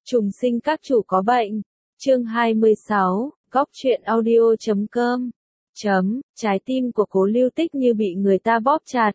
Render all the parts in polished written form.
Trùng sinh các chủ có bệnh. Chương 26, góc truyện audio.com. Trái tim của Cố Lưu Tích như bị người ta bóp chặt.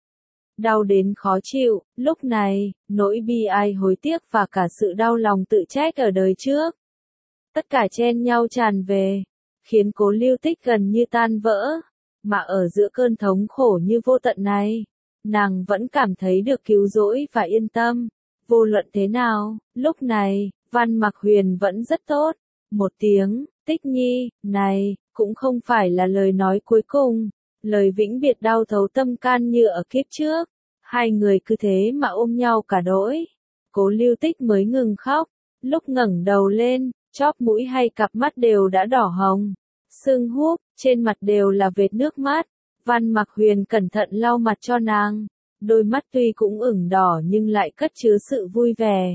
Đau đến khó chịu, lúc này, nỗi bi ai hối tiếc và cả sự đau lòng tự trách ở đời trước. Tất cả chen nhau tràn về, khiến Cố Lưu Tích gần như tan vỡ. Mà ở giữa cơn thống khổ như vô tận này, nàng vẫn cảm thấy được cứu rỗi và yên tâm. Vô luận thế nào, lúc này, Văn Mặc Huyền vẫn rất tốt. Một tiếng, Tích Nhi, này, cũng không phải là lời nói cuối cùng. Lời vĩnh biệt đau thấu tâm can như ở kiếp trước. Hai người cứ thế mà ôm nhau cả đỗi. Cố Lưu Tích mới ngừng khóc. Lúc ngẩng đầu lên, chóp mũi hay cặp mắt đều đã đỏ hồng. Sưng húp, trên mặt đều là vệt nước mắt. Văn Mặc Huyền cẩn thận lau mặt cho nàng. Đôi mắt tuy cũng ửng đỏ nhưng lại cất chứa sự vui vẻ.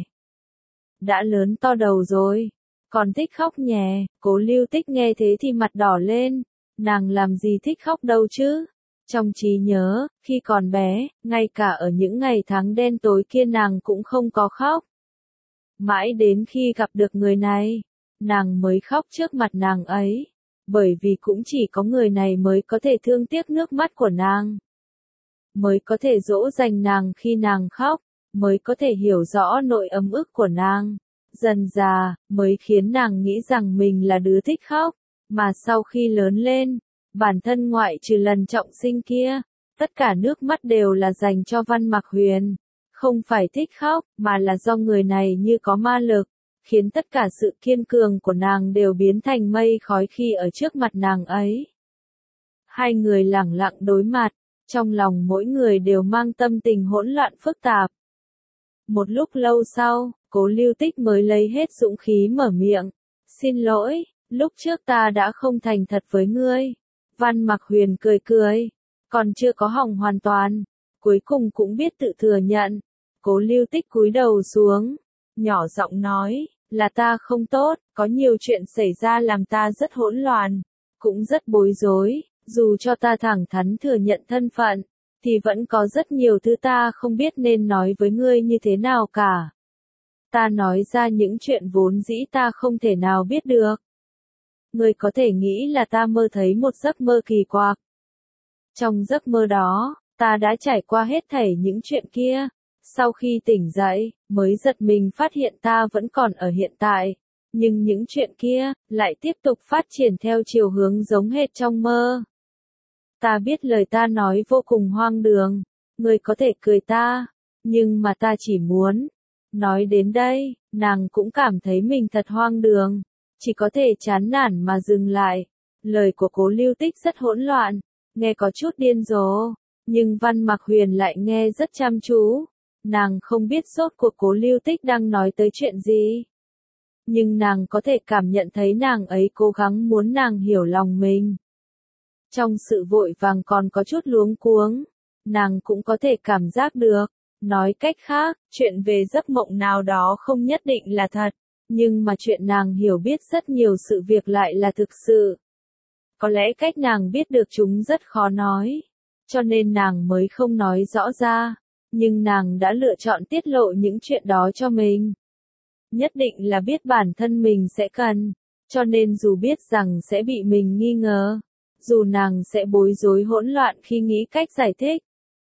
Đã lớn to đầu rồi, còn thích khóc nhè. Cố Lưu Tích nghe thế thì mặt đỏ lên. Nàng làm gì thích khóc đâu chứ. Trong trí nhớ, khi còn bé, ngay cả ở những ngày tháng đen tối kia nàng cũng không có khóc. Mãi đến khi gặp được người này, nàng mới khóc trước mặt nàng ấy. Bởi vì cũng chỉ có người này mới có thể thương tiếc nước mắt của nàng. Mới có thể dỗ dành nàng khi nàng khóc, mới có thể hiểu rõ nỗi ấm ức của nàng. Dần dà, mới khiến nàng nghĩ rằng mình là đứa thích khóc. Mà sau khi lớn lên, bản thân ngoại trừ lần trọng sinh kia, tất cả nước mắt đều là dành cho Văn Mặc Huyền. Không phải thích khóc, mà là do người này như có ma lực, khiến tất cả sự kiên cường của nàng đều biến thành mây khói khi ở trước mặt nàng ấy. Hai người lẳng lặng đối mặt, trong lòng mỗi người đều mang tâm tình hỗn loạn phức tạp. Một lúc lâu sau, Cố Lưu Tích mới lấy hết dũng khí mở miệng. Xin lỗi, lúc trước ta đã không thành thật với ngươi. Văn Mặc Huyền cười cười, còn chưa có hỏng hoàn toàn, cuối cùng cũng biết tự thừa nhận. Cố Lưu Tích cúi đầu xuống, nhỏ giọng nói, là ta không tốt, có nhiều chuyện xảy ra làm ta rất hỗn loạn, cũng rất bối rối, dù cho ta thẳng thắn thừa nhận thân phận, thì vẫn có rất nhiều thứ ta không biết nên nói với ngươi như thế nào cả. Ta nói ra những chuyện vốn dĩ ta không thể nào biết được. Ngươi có thể nghĩ là ta mơ thấy một giấc mơ kỳ quặc. Trong giấc mơ đó, ta đã trải qua hết thảy những chuyện kia. Sau khi tỉnh dậy, mới giật mình phát hiện ta vẫn còn ở hiện tại. Nhưng những chuyện kia, lại tiếp tục phát triển theo chiều hướng giống hệt trong mơ. Ta biết lời ta nói vô cùng hoang đường. Ngươi có thể cười ta, nhưng mà ta chỉ muốn. Nói đến đây, nàng cũng cảm thấy mình thật hoang đường. Chỉ có thể chán nản mà dừng lại. Lời của Cố Lưu Tích rất hỗn loạn, nghe có chút điên rồ, nhưng Văn Mặc Huyền lại nghe rất chăm chú. Nàng không biết rốt cuộc Cố Lưu Tích đang nói tới chuyện gì. Nhưng nàng có thể cảm nhận thấy nàng ấy cố gắng muốn nàng hiểu lòng mình. Trong sự vội vàng còn có chút luống cuống, nàng cũng có thể cảm giác được. Nói cách khác, chuyện về giấc mộng nào đó không nhất định là thật. Nhưng mà chuyện nàng hiểu biết rất nhiều sự việc lại là thực sự. Có lẽ cách nàng biết được chúng rất khó nói, cho nên nàng mới không nói rõ ra, nhưng nàng đã lựa chọn tiết lộ những chuyện đó cho mình. Nhất định là biết bản thân mình sẽ cần, cho nên dù biết rằng sẽ bị mình nghi ngờ, dù nàng sẽ bối rối hỗn loạn khi nghĩ cách giải thích,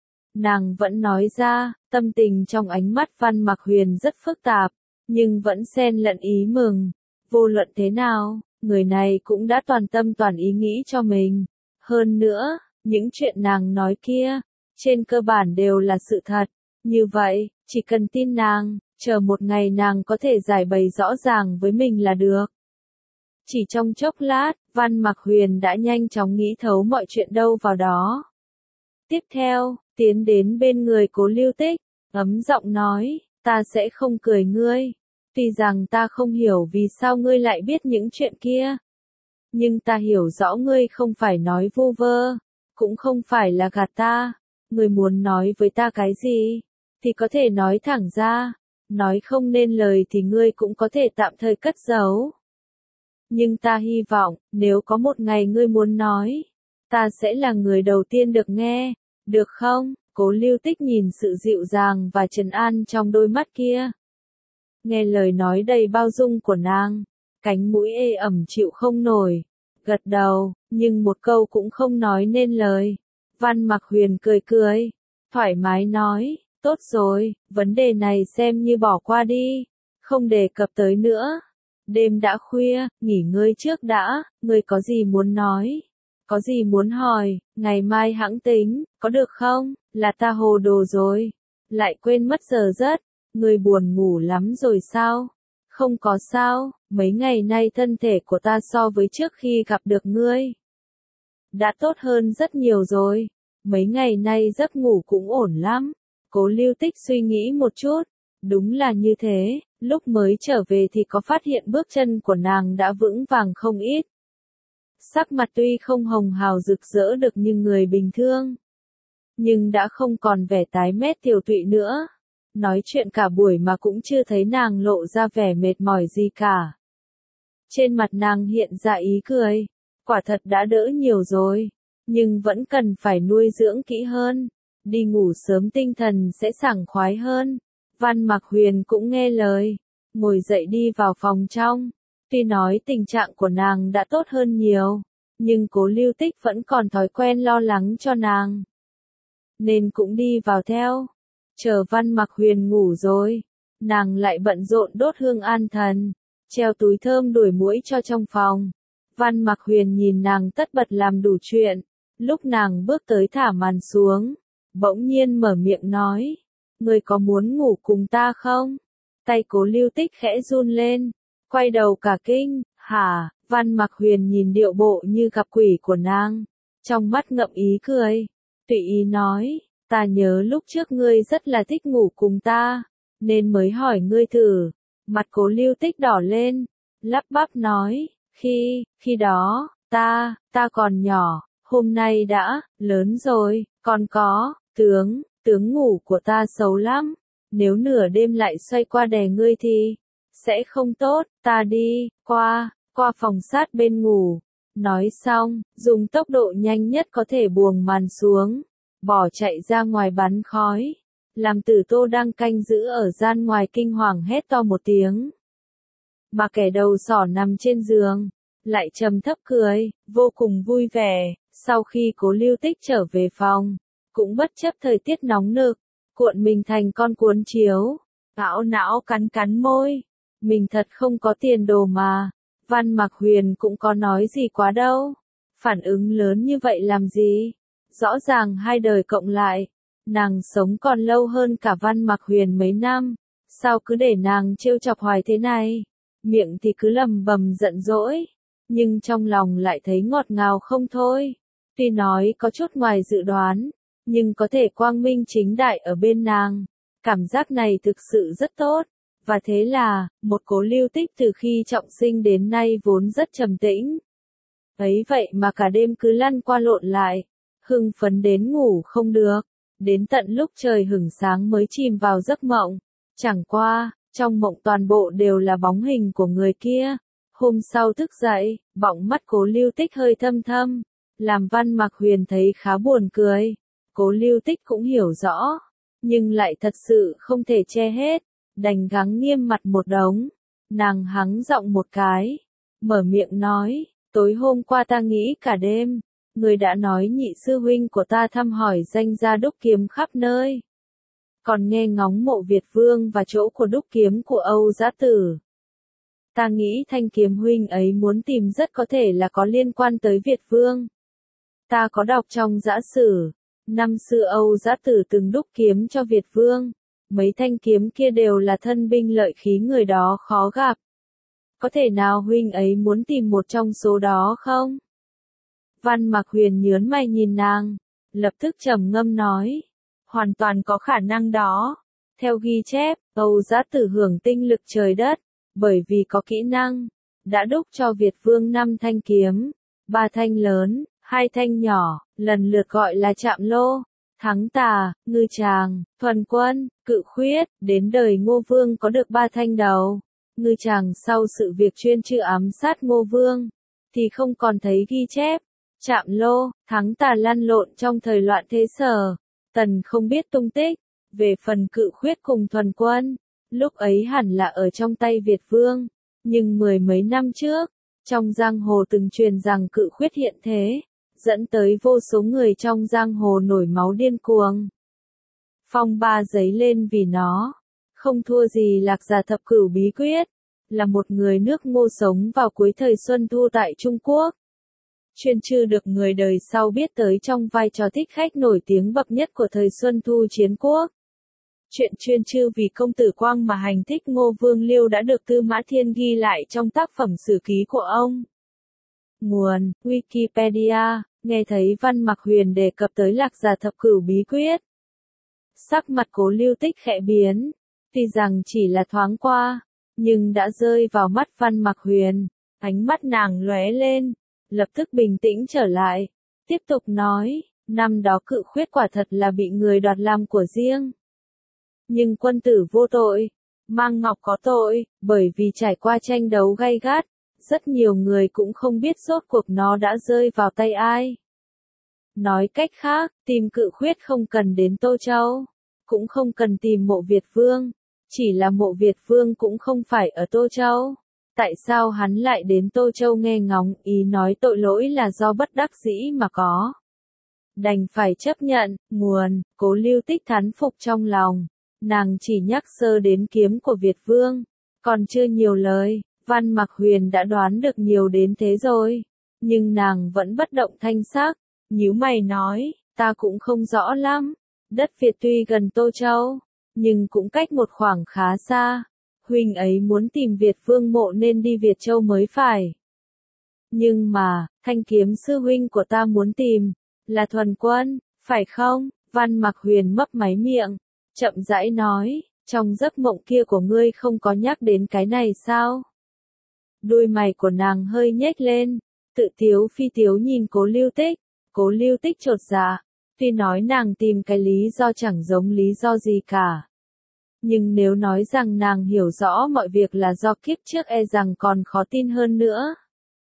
nàng vẫn nói ra. Tâm tình trong ánh mắt Văn Mặc Huyền rất phức tạp, nhưng vẫn xen lẫn ý mừng. Vô luận thế nào, người này cũng đã toàn tâm toàn ý nghĩ cho mình. Hơn nữa, những chuyện nàng nói kia, trên cơ bản đều là sự thật. Như vậy, chỉ cần tin nàng, chờ một ngày nàng có thể giải bày rõ ràng với mình là được. Chỉ trong chốc lát, Văn Mặc Huyền đã nhanh chóng nghĩ thấu mọi chuyện đâu vào đó. Tiếp theo, tiến đến bên người Cố Lưu Tích, ấm giọng nói, ta sẽ không cười ngươi. Tuy rằng ta không hiểu vì sao ngươi lại biết những chuyện kia. Nhưng ta hiểu rõ ngươi không phải nói vu vơ, cũng không phải là gạt ta. Ngươi muốn nói với ta cái gì, thì có thể nói thẳng ra. Nói không nên lời thì ngươi cũng có thể tạm thời cất giấu. Nhưng ta hy vọng, nếu có một ngày ngươi muốn nói, ta sẽ là người đầu tiên được nghe, được không? Cố Lưu Tích nhìn sự dịu dàng và trấn an trong đôi mắt kia. nghe lời nói đầy bao dung của nàng, cánh mũi ê ẩm chịu không nổi, gật đầu, nhưng một câu cũng không nói nên lời. Văn Mặc Huyền cười cười, thoải mái nói, tốt rồi, vấn đề này xem như bỏ qua đi, không đề cập tới nữa. Đêm đã khuya, nghỉ ngơi trước đã, ngươi có gì muốn nói? Có gì muốn hỏi, ngày mai hẵng tính, có được không? Là ta hồ đồ rồi, lại quên mất giờ giấc, ngươi buồn ngủ lắm rồi sao? Không có sao, mấy ngày nay thân thể của ta so với trước khi gặp được ngươi đã tốt hơn rất nhiều rồi, mấy ngày nay giấc ngủ cũng ổn lắm. Cố Lưu Tích suy nghĩ một chút, đúng là như thế, lúc mới trở về thì có phát hiện bước chân của nàng đã vững vàng không ít. Sắc mặt tuy không hồng hào rực rỡ được như người bình thường, nhưng đã không còn vẻ tái mét tiều tụy nữa. Nói chuyện cả buổi mà cũng chưa thấy nàng lộ ra vẻ mệt mỏi gì cả. Trên mặt nàng hiện ra ý cười, quả thật đã đỡ nhiều rồi, nhưng vẫn cần phải nuôi dưỡng kỹ hơn, đi ngủ sớm tinh thần sẽ sảng khoái hơn. Văn Mặc Huyền cũng nghe lời, ngồi dậy đi vào phòng trong. Tuy nói tình trạng của nàng đã tốt hơn nhiều, nhưng Cố Lưu Tích vẫn còn thói quen lo lắng cho nàng, nên cũng đi vào theo. Chờ Văn Mặc Huyền ngủ rồi, nàng lại bận rộn đốt hương an thần, treo túi thơm đuổi muỗi cho trong phòng. Văn Mặc Huyền nhìn nàng tất bật làm đủ chuyện, lúc nàng bước tới thả màn xuống, bỗng nhiên mở miệng nói, ngươi có muốn ngủ cùng ta không? Tay Cố Lưu Tích khẽ run lên, quay đầu cả kinh, hả? Văn Mặc Huyền nhìn điệu bộ như gặp quỷ của nàng, trong mắt ngậm ý cười, tùy ý nói, ta nhớ lúc trước ngươi rất là thích ngủ cùng ta, nên mới hỏi ngươi thử. Mặt Cố Lưu Tích đỏ lên, lắp bắp nói, khi đó, ta còn nhỏ, hôm nay đã lớn rồi, còn có, tướng ngủ của ta xấu lắm, nếu nửa đêm lại xoay qua đè ngươi thì sẽ không tốt, ta đi qua phòng sát bên ngủ. Nói xong, dùng tốc độ nhanh nhất có thể buông màn xuống, bỏ chạy ra ngoài bắn khói, làm Tử Tô đang canh giữ ở gian ngoài kinh hoàng hét to một tiếng. Mà kẻ đầu sỏ nằm trên giường, lại trầm thấp cười, vô cùng vui vẻ. Sau khi Cố Lưu Tích trở về phòng, cũng bất chấp thời tiết nóng nực, cuộn mình thành con cuốn chiếu, ảo não cắn môi, mình thật không có tiền đồ mà. Văn Mặc Huyền cũng có nói gì quá đâu, phản ứng lớn như vậy làm gì? Rõ ràng hai đời cộng lại, nàng sống còn lâu hơn cả Văn Mặc Huyền mấy năm, sao cứ để nàng trêu chọc hoài thế này? Miệng thì cứ lầm bầm giận dỗi, nhưng trong lòng lại thấy ngọt ngào không thôi. Tuy nói có chút ngoài dự đoán, nhưng có thể quang minh chính đại ở bên nàng, cảm giác này thực sự rất tốt. Và thế là, một Cố Lưu Tích từ khi trọng sinh đến nay vốn rất trầm tĩnh. Ấy vậy mà cả đêm cứ lăn qua lộn lại, hưng phấn đến ngủ không được, đến tận lúc trời hửng sáng mới chìm vào giấc mộng. Chẳng qua, trong mộng toàn bộ đều là bóng hình của người kia. Hôm sau thức dậy, bọng mắt Cố Lưu Tích hơi thâm thâm, làm Văn Mặc Huyền thấy khá buồn cười. Cố Lưu Tích cũng hiểu rõ, nhưng lại thật sự không thể che hết, đành gắng nghiêm mặt một đống. Nàng hắng giọng một cái, mở miệng nói, tối hôm qua ta nghĩ cả đêm, người đã nói nhị sư huynh của ta thăm hỏi danh gia đúc kiếm khắp nơi, còn nghe ngóng mộ Việt Vương và chỗ của đúc kiếm của Âu Giá Tử. Ta nghĩ thanh kiếm huynh ấy muốn tìm rất có thể là có liên quan tới Việt Vương. Ta có đọc trong Giã Sử, năm xưa Âu Giá Tử từng đúc kiếm cho Việt Vương, mấy thanh kiếm kia đều là thân binh lợi khí người đó khó gặp. Có thể nào huynh ấy muốn tìm một trong số đó không? Văn Mặc Huyền nhớn mày nhìn nàng, lập tức trầm ngâm nói, hoàn toàn có khả năng đó. Theo ghi chép, Âu Giá Tử hưởng tinh lực trời đất, bởi vì có kỹ năng, đã đúc cho Việt Vương 5 thanh kiếm, 3 thanh lớn, 2 thanh nhỏ, lần lượt gọi là Trạm Lô, Thắng Tà, Ngư Tràng, Thuần Quân, Cự Khuyết. Đến đời Ngô Vương có được 3 thanh đầu. Ngư Tràng sau sự việc chuyên chữ ám sát Ngô Vương, thì không còn thấy ghi chép. Trạm Lô, Thắng Tà lăn lộn trong thời loạn thế Sở, Tần không biết tung tích. Về phần Cự Khuyết cùng Thuần Quân, Lúc ấy hẳn là ở trong tay Việt Vương, nhưng mười mấy năm trước, trong giang hồ từng truyền rằng cự khuyết hiện thế, dẫn tới vô số người trong giang hồ nổi máu điên cuồng. Phong ba giấy lên vì nó, không thua gì Lạc Già Thập Cửu bí quyết, là một người nước Ngô sống vào cuối thời Xuân Thu tại Trung Quốc. Chuyên Chư được người đời sau biết tới trong vai trò thích khách nổi tiếng bậc nhất của thời Xuân Thu chiến quốc. Chuyện Chuyên Chư vì công tử Quang mà hành thích Ngô Vương Liêu đã được Tư Mã Thiên ghi lại trong tác phẩm sử ký của ông. Nguồn: Wikipedia. Nghe thấy Văn Mặc Huyền đề cập tới Lạc Già Thập Cửu bí quyết, sắc mặt Cố Lưu Tích khẽ biến, tuy rằng chỉ là thoáng qua, nhưng đã rơi vào mắt Văn Mặc Huyền, ánh mắt nàng lóe lên, lập tức bình tĩnh trở lại, tiếp tục nói, năm đó cự khuyết quả thật là bị người đoạt làm của riêng. Nhưng quân tử vô tội, Mang Ngọc có tội, bởi vì trải qua tranh đấu gay gắt, rất nhiều người cũng không biết rốt cuộc nó đã rơi vào tay ai. Nói cách khác, tìm cự khuyết không cần đến Tô Châu, cũng không cần tìm Mộ Việt Vương, chỉ là Mộ Việt Vương cũng không phải ở Tô Châu. Tại sao hắn lại đến Tô Châu nghe ngóng ý nói tội lỗi là do bất đắc dĩ mà có? Đành phải chấp nhận. Nguồn: Cố Lưu Tích thán phục trong lòng, nàng chỉ nhắc sơ đến kiếm của Việt Vương, còn chưa nhiều lời, Văn Mặc Huyền đã đoán được nhiều đến thế rồi, nhưng nàng vẫn bất động thanh sắc, nhíu mày nói, ta cũng không rõ lắm, đất Việt tuy gần Tô Châu, nhưng cũng cách một khoảng khá xa. Huynh ấy muốn tìm Việt Vương mộ nên đi Việt Châu mới phải. Nhưng mà, thanh kiếm sư huynh của ta muốn tìm, là Thuần Quân, phải không? Văn Mặc Huyền mấp máy miệng, chậm rãi nói, trong giấc mộng kia của ngươi không có nhắc đến cái này sao? Đuôi mày của nàng hơi nhếch lên, tự tiếu phi tiếu nhìn Cố Lưu Tích. Cố Lưu Tích chột dạ, tuy nói nàng tìm cái lý do chẳng giống lý do gì cả. Nhưng nếu nói rằng nàng hiểu rõ mọi việc là do kiếp trước e rằng còn khó tin hơn nữa.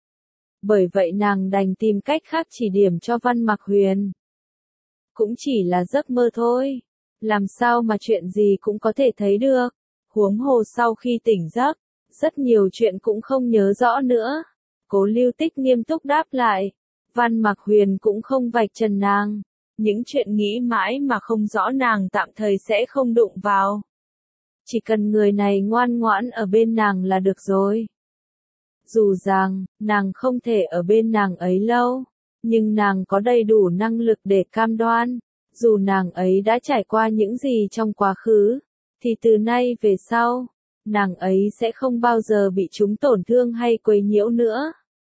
Bởi vậy nàng đành tìm cách khác chỉ điểm cho Văn Mặc Huyền. Cũng chỉ là giấc mơ thôi, làm sao mà chuyện gì cũng có thể thấy được, huống hồ sau khi tỉnh giấc, rất nhiều chuyện cũng không nhớ rõ nữa. Cố Lưu Tích nghiêm túc đáp lại, Văn Mặc Huyền cũng không vạch trần nàng, những chuyện nghĩ mãi mà không rõ nàng tạm thời sẽ không đụng vào. Chỉ cần người này ngoan ngoãn ở bên nàng là được rồi. Dù rằng, nàng không thể ở bên nàng ấy lâu, nhưng nàng có đầy đủ năng lực để cam đoan, dù nàng ấy đã trải qua những gì trong quá khứ, thì từ nay về sau, nàng ấy sẽ không bao giờ bị chúng tổn thương hay quấy nhiễu nữa.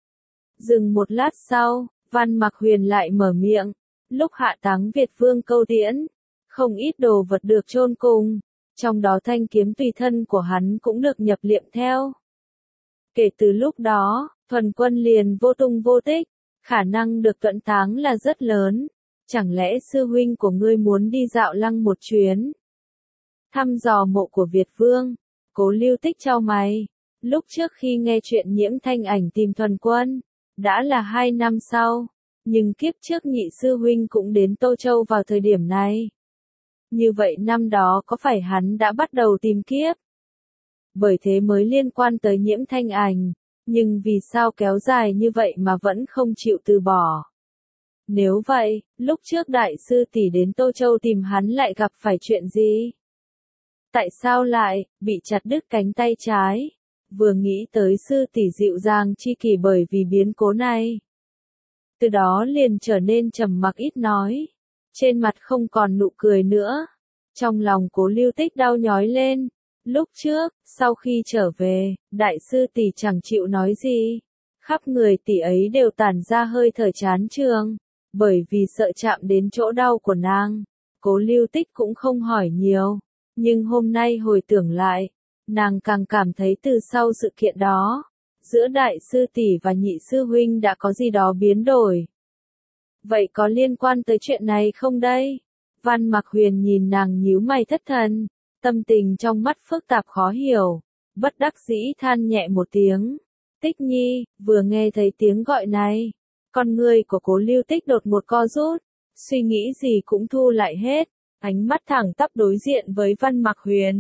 Dừng một lát sau, Văn Mặc Huyền lại mở miệng, lúc hạ táng Việt Vương câu tiễn, không ít đồ vật được chôn cùng. Trong đó thanh kiếm tùy thân của hắn cũng được nhập liệm theo. Kể từ lúc đó, Thuần Quân liền vô tung vô tích, khả năng được tuẫn táng là rất lớn. Chẳng lẽ sư huynh của ngươi muốn đi dạo lăng một chuyến? Thăm dò mộ của Việt Vương, Cố Lưu Tích chau mày. Lúc trước khi nghe chuyện Nhiễm Thanh Ảnh tìm Thuần Quân, đã là 2 năm sau, nhưng kiếp trước nhị sư huynh cũng đến Tô Châu vào thời điểm này. Như vậy năm đó có phải hắn đã bắt đầu tìm kiếp? Bởi thế mới liên quan tới Nhiễm Thanh Ảnh, nhưng vì sao kéo dài như vậy mà vẫn không chịu từ bỏ? Nếu vậy, lúc trước đại sư tỷ đến Tô Châu tìm hắn lại gặp phải chuyện gì? Tại sao lại bị chặt đứt cánh tay trái? Vừa nghĩ tới sư tỷ dịu dàng chi kỷ bởi vì biến cố này, từ đó liền trở nên trầm mặc ít nói. Trên mặt không còn nụ cười nữa. Trong lòng Cố Lưu Tích đau nhói lên. Lúc trước, sau khi trở về, đại sư tỷ chẳng chịu nói gì. Khắp người tỷ ấy đều tản ra hơi thở chán chường. Bởi vì sợ chạm đến chỗ đau của nàng, Cố Lưu Tích cũng không hỏi nhiều. Nhưng hôm nay hồi tưởng lại, nàng càng cảm thấy từ sau sự kiện đó, giữa đại sư tỷ và nhị sư huynh đã có gì đó biến đổi. Vậy có liên quan tới chuyện này không đây? Văn Mặc Huyền nhìn nàng nhíu mày thất thần, tâm tình trong mắt phức tạp khó hiểu, bất đắc dĩ than nhẹ một tiếng. Tích Nhi, vừa nghe thấy tiếng gọi này, con người của Cố Lưu Tích đột một co rút, suy nghĩ gì cũng thu lại hết, ánh mắt thẳng tắp đối diện với Văn Mặc Huyền.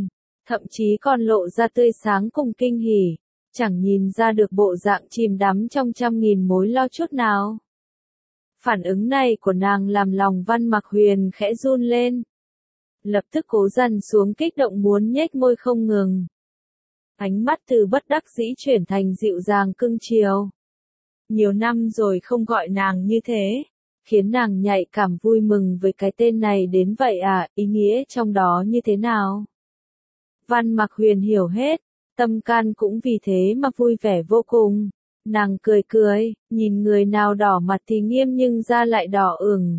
thậm chí còn lộ ra tươi sáng cùng kinh hỉ, chẳng nhìn ra được bộ dạng chìm đắm trong trăm nghìn mối lo chút nào. Phản ứng này của nàng làm lòng Văn Mặc Huyền khẽ run lên. Lập tức cố dằn xuống kích động muốn nhếch môi không ngừng. Ánh mắt từ bất đắc dĩ chuyển thành dịu dàng cưng chiều. Nhiều năm rồi không gọi nàng như thế, khiến nàng nhạy cảm vui mừng với cái tên này đến vậy à, ý nghĩa trong đó như thế nào? Văn Mặc Huyền hiểu hết, tâm can cũng vì thế mà vui vẻ vô cùng. Nàng cười cười, nhìn người nào đỏ mặt thì nghiêm nhưng da lại đỏ ửng.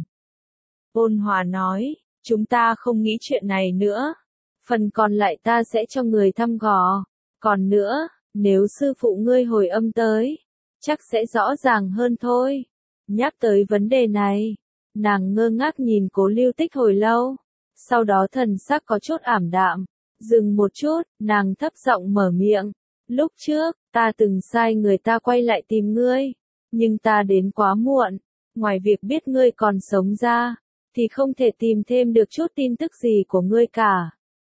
Ôn hòa nói, chúng ta không nghĩ chuyện này nữa. Phần còn lại ta sẽ cho người thăm dò. Còn nữa, nếu sư phụ ngươi hồi âm tới, chắc sẽ rõ ràng hơn thôi. Nhắc tới vấn đề này, nàng ngơ ngác nhìn Cố Lưu Tích hồi lâu. Sau đó thần sắc có chút ảm đạm. Dừng một chút, nàng thấp giọng mở miệng. Lúc trước, ta từng sai người ta quay lại tìm ngươi. Nhưng ta đến quá muộn. Ngoài việc biết ngươi còn sống ra, thì không thể tìm thêm được chút tin tức gì của ngươi cả.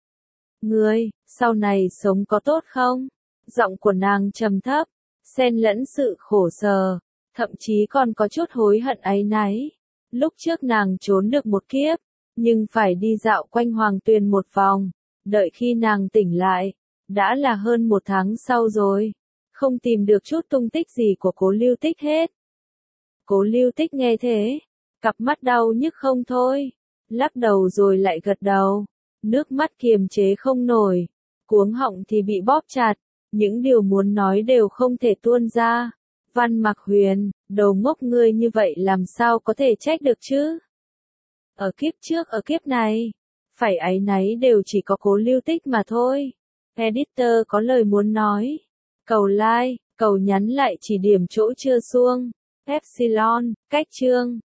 Ngươi, sau này sống có tốt không? Giọng của nàng trầm thấp, xen lẫn sự khổ sở, thậm chí còn có chút hối hận áy náy. Lúc trước nàng trốn được một kiếp, nhưng phải đi dạo quanh Hoàng Tuyền một vòng, đợi khi nàng tỉnh lại, đã là hơn 1 tháng sau rồi, không tìm được chút tung tích gì của Cố Lưu Tích hết. Cố Lưu Tích nghe thế, cặp mắt đau nhức không thôi, lắc đầu rồi lại gật đầu, nước mắt kiềm chế không nổi, cuống họng thì bị bóp chặt, những điều muốn nói đều không thể tuôn ra. Văn Mặc Huyền, đầu ngốc ngươi như vậy làm sao có thể trách được chứ? Ở kiếp trước ở kiếp này, phải áy náy đều chỉ có Cố Lưu Tích mà thôi. Editor có lời muốn nói. Cầu like, cầu nhắn lại chỉ điểm chỗ chưa xuông. Epsilon, cách chương.